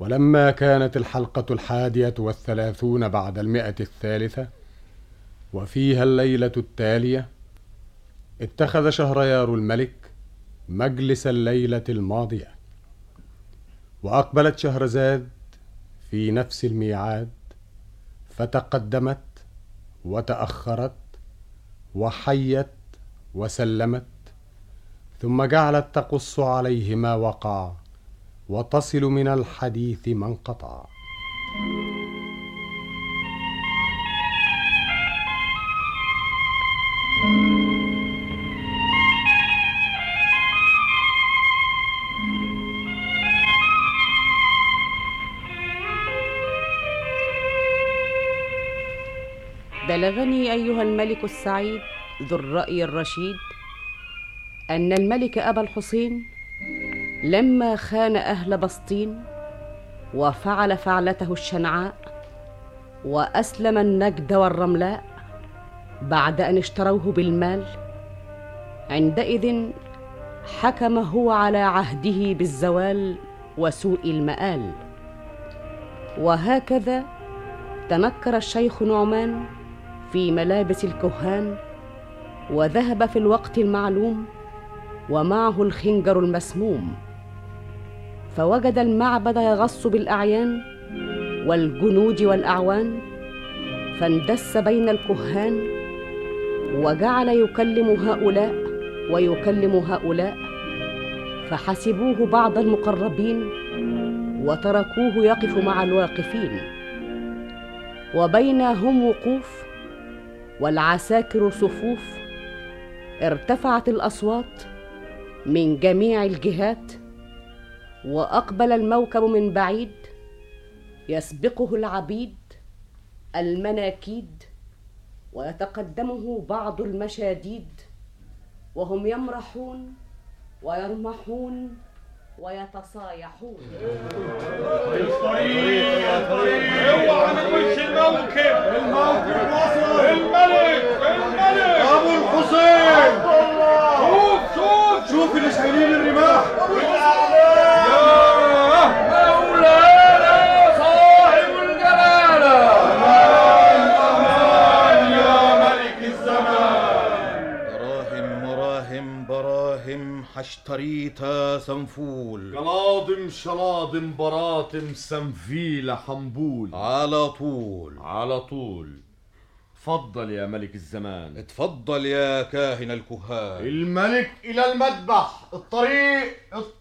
ولما كانت الحلقة 31 بعد 100 وفيها الليلة التالية، اتخذ شهريار الملك مجلس الليلة الماضية، وأقبلت شهرزاد في نفس الميعاد، فتقدمت وتأخرت وحيت وسلمت، ثم جعلت تقص عليه ما وقع وتصل من الحديث ما انقطع. بلغني أيها الملك السعيد ذو الرأي الرشيد أن الملك أبا الحسين لما خان أهل بسطين وفعل فعلته الشنعاء وأسلم النجد والرملاء بعد أن اشتروه بالمال، عندئذ حكم هو على عهده بالزوال وسوء المآل. وهكذا تنكر الشيخ نعمان في ملابس الكهان، وذهب في الوقت المعلوم ومعه الخنجر المسموم، فوجد المعبد يغص بالأعيان والجنود والأعوان، فاندس بين الكهان وجعل يكلم هؤلاء ويكلم هؤلاء، فحسبوه بعض المقربين وتركوه يقف مع الواقفين. وبينهم وقوف والعساكر صفوف، ارتفعت الأصوات من جميع الجهات، وأقبل الموكب من بعيد يسبقه العبيد المناكيد، ويتقدمه بعض المشاديد، وهم يمرحون ويرمحون ويتصايحون. اوعى من وش الموكب وصل الملك ابو الحسين. شوف اللي شايلين الرماح يا مولانا صاحب الجلاله. امان يا ملك الزمان. دراهم براهم حشتريتا سنفول، قلاضم شلاضم براطم سنفيلة حنبول. على طول. اتفضل يا ملك الزمان. اتفضل يا كاهن الكهان. الملك إلى المذبح. الطريق.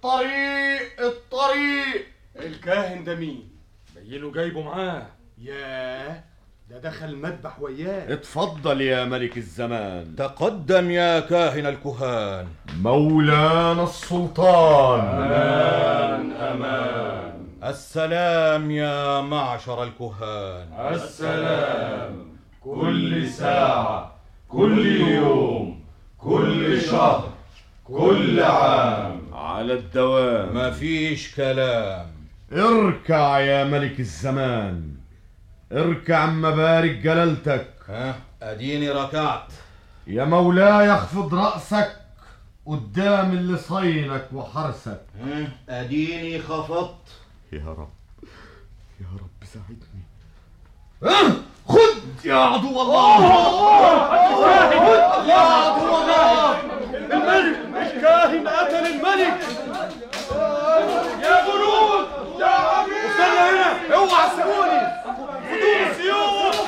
الكاهن ده مين؟ بينه جايبه معاه. ياه، ده دخل المذبح وياه. اتفضل يا ملك الزمان. تقدم يا كاهن الكهان. مولانا السلطان. أمان. السلام يا معشر الكهان. السلام. كل ساعة، كل يوم، كل شهر، كل عام، على الدوام. مفيش كلام. اركع يا ملك الزمان، اركع مبارك جلالتك. اديني ركعت. يا مولاي اخفض رأسك قدام اللي صينك وحرسك. اديني خفضت. يا رب ساعدني. خد يا عدو الله. خد يا عدو الله. الملك الكاهن قتل الملك. يا جنود، يا عبيد، استنى هنا. اوعى تسيبوني. خدوا السيوف.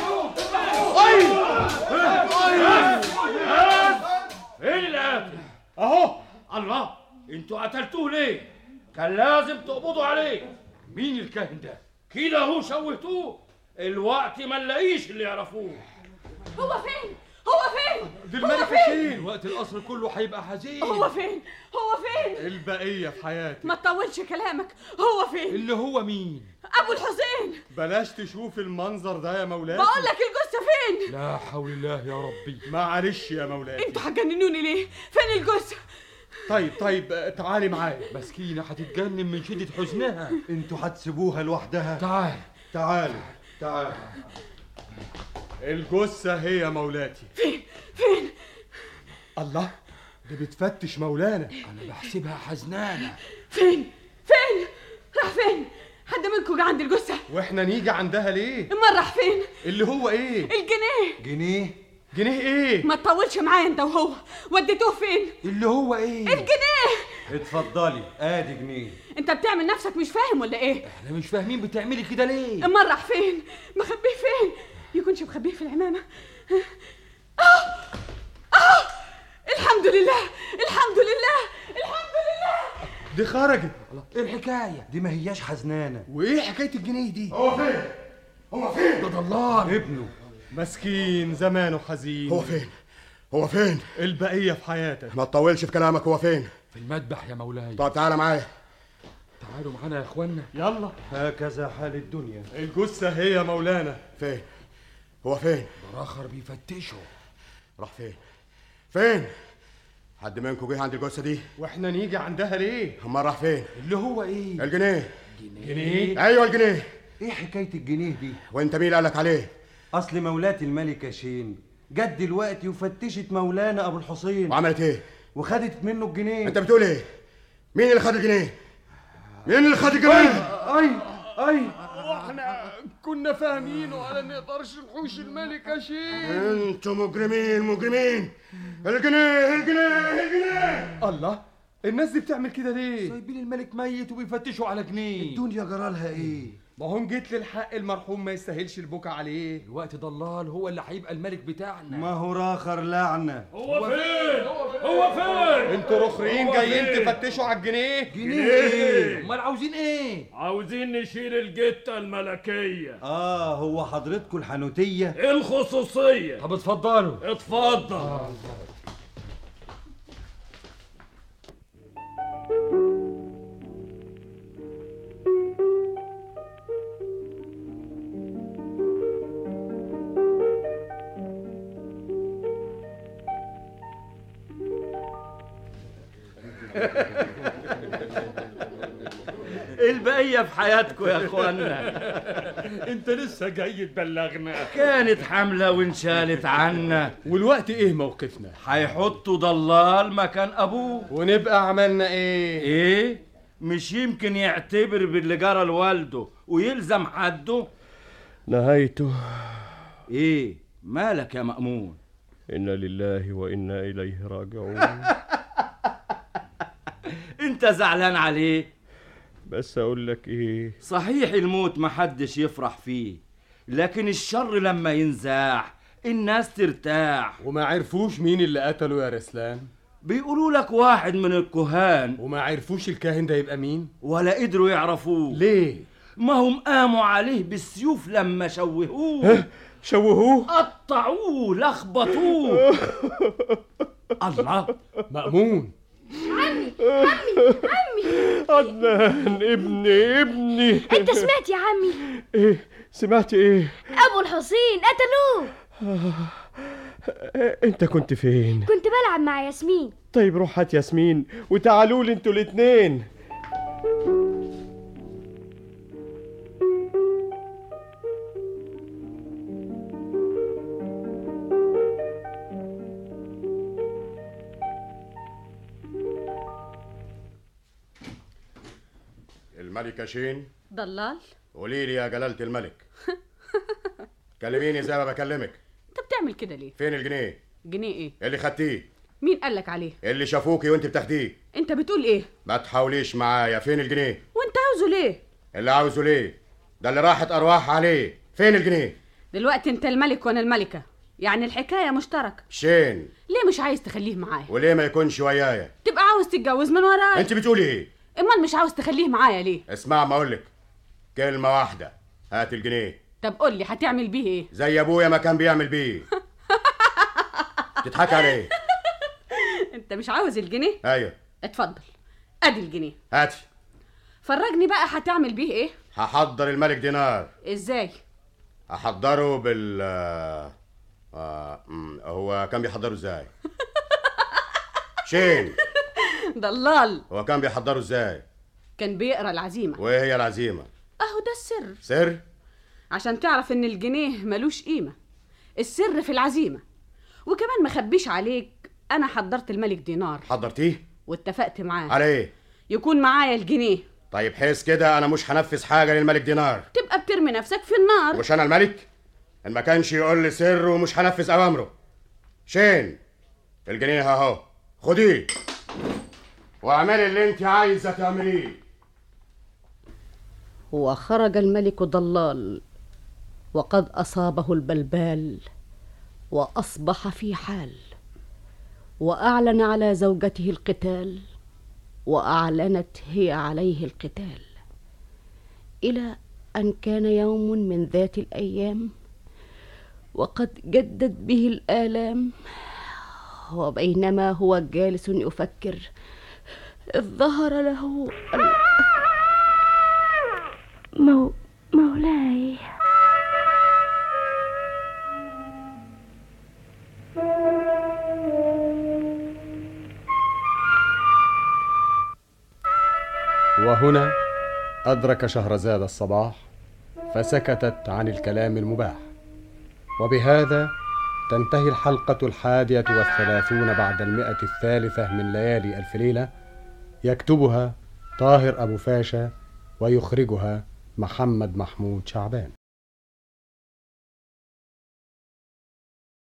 فين القاتل؟ اهو. الله، انتوا قتلتوه ليه؟ كان لازم تقبضوا عليه. مين الكاهن ده؟ كده اهو شوهتوه. الوقت ما نلاقيش اللي يعرفوه. هو فين؟ دي الملك فين؟ وقت القصر كله هيبقى حزين. هو فين؟ البقية في حياتي. ما تطولش كلامك. هو فين؟ اللي هو مين؟ ابو الحسين. بلاش تشوف المنظر ده يا مولاي. بقول لك الجثة فين؟ لا حول الله يا ربي. معلش يا مولاي. انتوا هتجننوني ليه؟ فين الجثة؟ طيب تعالي معايا. مسكينة هتتجنن من شدة حزنها. انتوا هتسيبوها لوحدها؟ تعال. الجثة هي يا مولاتي. فين؟ الله، دي بتفتش مولانا. انا بحسبها حزنانة. فين؟ راح فين؟ حد من منكم جه عند الجثه؟ واحنا نيجي عندها ليه؟ امال راح فين؟ اللي هو ايه؟ الجنيه. جنيه؟ جنيه ايه؟ ما تطولش معايا انت وهو. وديتوه فين؟ اللي هو ايه؟ الجنيه. اتفضلي ادي جنيه. انت بتعمل نفسك مش فاهم ولا ايه؟ احنا مش فاهمين بتعملي كده ليه؟ امال راح فين؟ مخبيه فين؟ يكونش مخبيه في العمامه. الحمد لله الحمد لله الحمد لله. دي خرجت. ايه الحكايه دي؟ ما هياش حزنانه. وايه حكايه الجنيه دي؟ هو فين؟ هو فين؟ ده ضلال ابنه. مسكين زمانه حزين. هو فين؟ هو فين؟ البقيه في حياتك. ما تطولش في كلامك. هو فين؟ في المذبح يا مولاي. طب تعالى معايا. تعالوا معانا يا اخوانا. يلا. هكذا حال الدنيا. الجثه هي يا مولانا. فين؟ هو فين؟ براخر بيفتشوا. راح فين؟ فين؟ حد منكم جه عند الجثه دي؟ واحنا نيجي عندها ليه؟ امال راح فين؟ اللي هو ايه؟ الجنيه. جنيه؟ ايوه الجنيه. ايه حكايه الجنيه دي؟ وانت مين قالك عليه؟ اصل مولاة الملكة شين جت دلوقتي وفتشت مولانا ابو الحسين وعملت ايه؟ وخدت منه الجنيه. انت بتقول ايه؟ مين اللي خد الجنيه؟ مين اللي خد الجنيه؟ اي واحنا كنا فاهمين ولا نقدرش نحوش الملكة شيء. انتوا مجرمين. الجنيه الجنيه الجنيه. الله، الناس دي بتعمل كده ليه؟ سايبين الملك ميت وبيفتشوا على جنيه. الدنيا جرالها ايه؟ ما هم جيت للحق، المرحوم ما يستاهلش البكا عليه. الوقت ضلال هو اللي هيبقى الملك بتاعنا. ما هو راخر لعنة. هو فين؟ هو فين؟ انتوا رخرين جايين تفتشوا على الجنيه؟ جنيه ايه؟ امال عاوزين ايه؟ عاوزين نشيل الجتة الملكية هو حضرتكم الحنوتية الخصوصية. طب اتفضلوا. اتفضل. البقية في حياتكم يا اخوانا. انت لسه جاي تبلغنا؟ كانت حملة وانشالت عنا، والوقت ايه موقفنا؟ هيحطوا ضلال مكان ابوه. ونبقى عملنا ايه؟ ايه؟ مش يمكن يعتبر باللي جرى لوالده ويلزم حده؟ نهايته. ايه مالك يا مأمون؟ إنا لله وإنا إليه راجعون. انت زعلان عليه؟ بس أقول لك إيه، صحيح الموت محدش يفرح فيه، لكن الشر لما ينزاح الناس ترتاح. وما عرفوش مين اللي قتله يا رسلان؟ بيقولوا لك واحد من الكهان. وما عرفوش الكاهن ده يبقى مين؟ ولا قدروا يعرفوه. ليه؟ ما هم قاموا عليه بالسيوف لما شوهوه. شوهوه؟ قطعوه لخبطوه. الله، مأمون. عمي عدنان ابني. انت سمعت يا عمي؟ ايه سمعت ايه؟ ابو الحسين قتلوه. انت كنت فين؟ كنت بلعب مع ياسمين. طيب روح هات ياسمين وتعالوا لي انتوا الاتنين. الملكة شين؟ ضلال؟ قولي لي يا جلالة الملك. كلميني زي ما بكلمك. انت بتعمل كده ليه؟ فين الجنيه؟ جنيه ايه؟ اللي خدتيه. مين قالك عليه؟ اللي شافوكي وانت بتاخديه. انت بتقول ايه؟ ما تحاوليش معايا. فين الجنيه؟ وانت عاوزه ليه؟ اللي عاوزه ليه؟ ده اللي راحت ارواح عليه. فين الجنيه؟ دلوقتي انت الملك وانا الملكة، يعني الحكاية مشتركة. شين؟ ليه مش عايز تخليه معايا؟ وليه ما يكونش ويايا؟ تبقى عاوز تتجوز من ورايا. انت بتقولي ايه؟ امال مش عاوز تخليه معايا ليه؟ اسمع ما اقولك كلمة واحدة. هات الجنيه. طب قول لي هتعمل بيه ايه؟ زي ابويا ما كان بيعمل بيه. تضحك عليه. انت مش عاوز الجنيه؟ ايوه. اتفضل ادي الجنيه. هاتي. فرجني بقى هتعمل بيه ايه؟ هحضر الملك دينار. ازاي؟ هحضره بال هو كان بيحضره ازاي؟ شين؟ ضلال. هو كان بيحضره ازاي؟ كان بيقرا العزيمة. وايه هي العزيمة؟ اهو ده السر. سر؟ عشان تعرف ان الجنيه ملوش قيمة. السر في العزيمة. وكمان مخبيش عليك، انا حضرت الملك دينار. حضرتيه؟ واتفقت معاه على ايه؟ يكون معايا الجنيه طيب حيث كده انا مش هنفذ حاجه للملك دينار. تبقى بترمي نفسك في النار. مش انا الملك؟ ان ما كانش يقول لي سر ومش هنفذ اوامره. شين الجنيه اهو، خديه واعملي اللي انت عايزه تعمليه. وخرج الملك ضلال وقد أصابه البلبال وأصبح في حال، وأعلن على زوجته القتال وأعلنت هي عليه القتال، إلى أن كان يوم من ذات الأيام وقد جدت به الآلام، وبينما هو جالس يفكر إذ ظهر له مولاي. وهنا أدرك شهرزاد الصباح فسكتت عن الكلام المباح. وبهذا تنتهي الحلقة 31 بعد 103 من ليالي ألف ليلة، يكتبها طاهر أبو فاشا ويخرجها محمد محمود شعبان.